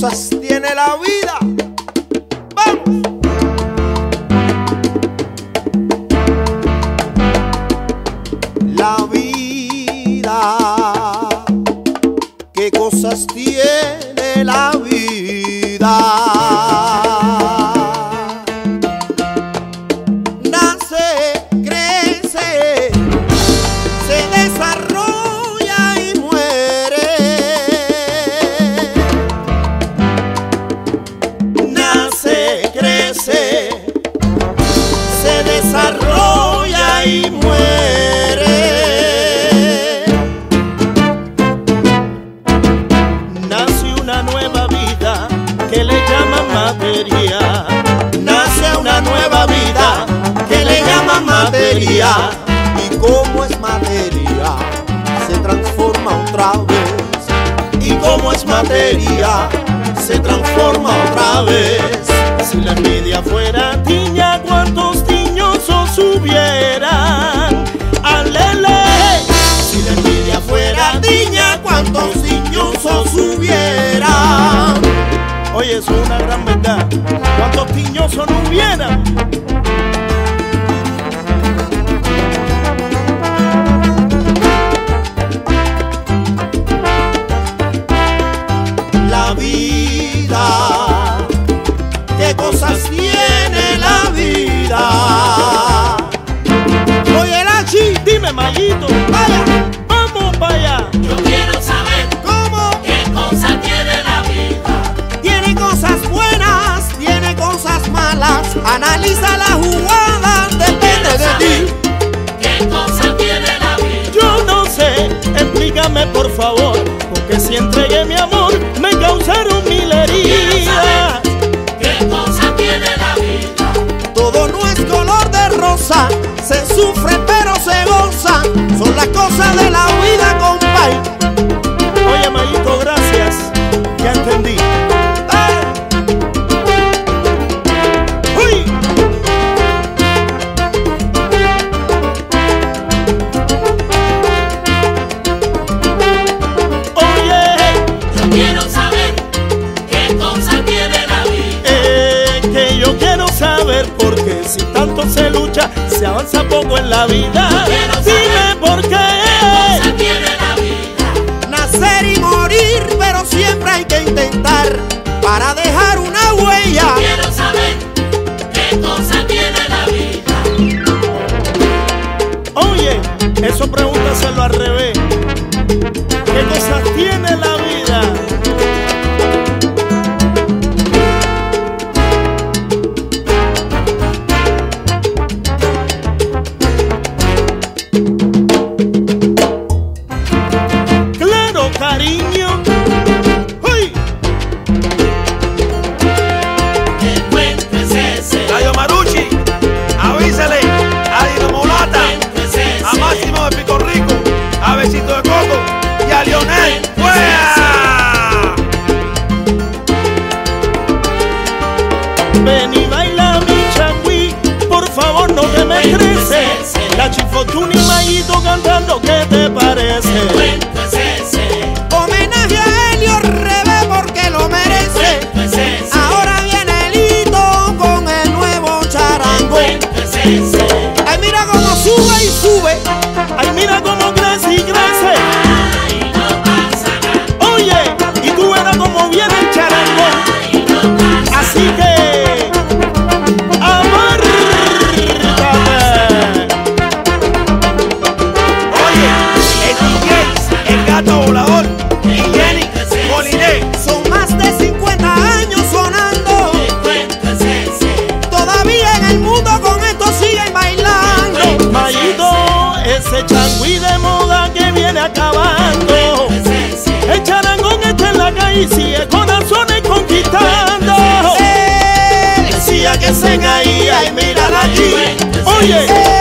cosas tiene la vida. ¡Vamos! La vida, qué cosas tiene la vida. Nace, crece, se desarrolla y muere. Nace, crece, se desarrolla y muere. Nace una nueva vida que le llaman materia. Nace una nueva vida que le llaman materia. Y como es materia, se transforma otra vez. Y como es materia, se transforma otra vez. Si la envidia fuera tiña, ¿cuántos tiñosos hubieran? ¡Alele! Si la envidia fuera tiña, ¿cuántos tiñosos hubieran? Oye, eso es una gran verdad. ¿Cuántos tiñosos no hubieran? La vida, qué cosas tiene la vida. Oye, Lachi, dime, Mayito, vaya, vamos para allá. Yo quiero saber ¿Cómo? qué cosa tiene la vida. Tiene cosas buenas, tiene cosas malas. Analiza la jugada, depende de ti. ¿Qué cosa tiene la vida? Yo no sé, explícame por favor, porque si entregué mi amor me causaron mil heridas. ¿Qué cosa tiene la vida? Todo no es color de rosa, se sufre pero se goza. Son las cosas de la vida, compay. Oye, Mayito, gracias, ya entendí. ¡Uy! Yo quiero saber qué cosa tiene la vida. Que yo quiero saber porque si tanto se lucha, se avanza poco en la vida. Quiero saber Dime por ¿Qué qué. cosa tiene la vida? Nacer y morir, pero siempre hay que intentar para dejar una huella. Quiero saber qué cosa tiene la vida. Oye, eso pregúntaselo al revés. ¿Qué cosas tiene la vida? Claro, cariño. ¡Uy! El cuento es ese. Rayo Marucci, avísale a Dino Mulata, El cuento es ese. a Máximo de Pico Rico, a Besito de Coco y a Lionel. ¡Fuera! Ven y baila mi changüí, por favor no te me estreses. La Chifortuna y Mayito cantando, ¿qué te parece? El cuento es ese. Homenaje a Helio Rebe porque lo merece. El cuento es ese. Ahora viene el hito con el nuevo charango. El cuento es ese. Ay, mira cómo sube y sube. Ay, mira cómo crece y crece. Ay, no pasa nada. Oye, y tú verás cómo viene el charango. Ay, no pasa Así que amárrate. Oye, el DJ, el gato volador y Jenny Moliné. Son más de 50 años sonando. El cuento es ese. Todavía en el mundo con esto siguen bailando. Mayito, ese changüí de moda que viene acabando. El charangón está en la calle y sigue corazones conquistando. Decía que se caía y mírala allí. Oye.